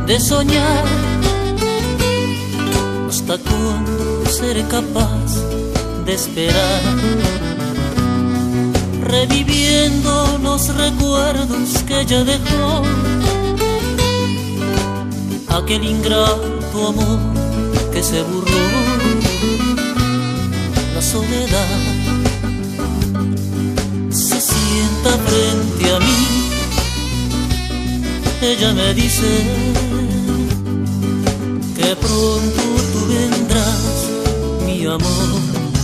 de soñar. ¿Hasta cuándo seré capaz de esperar? Reviviendo los recuerdos que ella dejó, aquel ingrato amor que se burló. La soledad se sienta frente a mí, ella me dice que pronto tú vendrás, mi amor.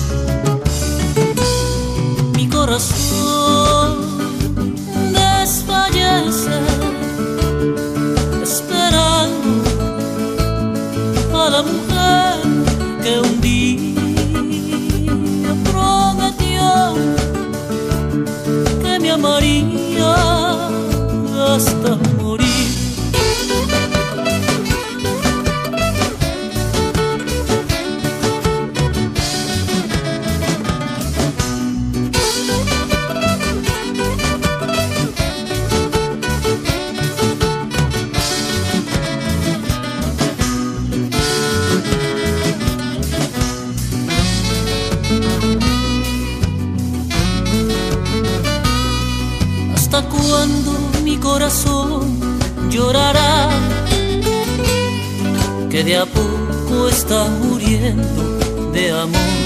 Mi corazón desfallece esperando a la mujer que un día prometió que me amaría hasta morir. ¿Hasta cuándo mi corazón llorará? Que de a poco está muriendo de amor.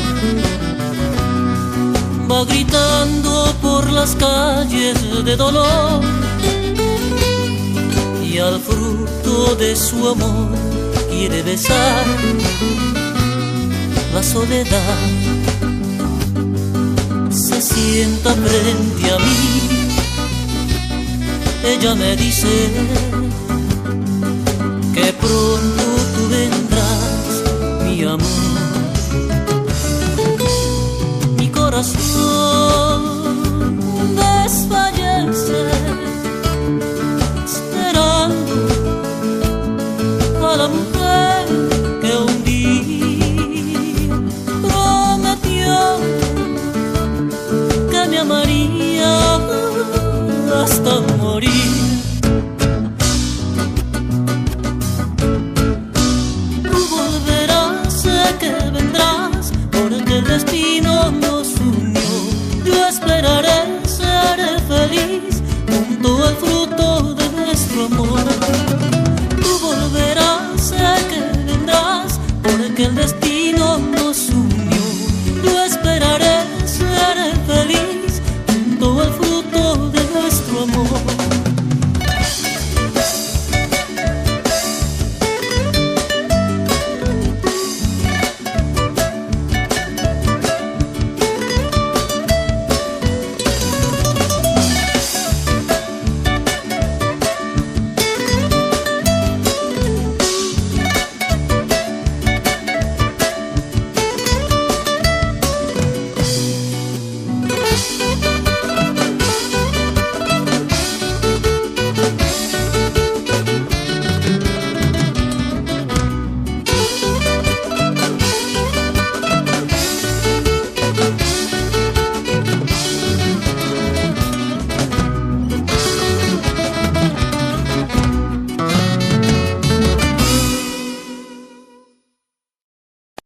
Va gritando por las calles de dolor y al fruto de su amor quiere besar. La soledad se sienta frente a mí, ella me dice que pronto tú vendrás, mi amor. Mi corazón desfallece esperando a la mujer que un día prometió que me amaría hasta morir. Tú volverás, sé que vendrás, porque el destino nos unió. Yo esperaré, seré feliz junto al fruto de nuestro amor. Tú volverás, sé que vendrás, porque el destino nos unió.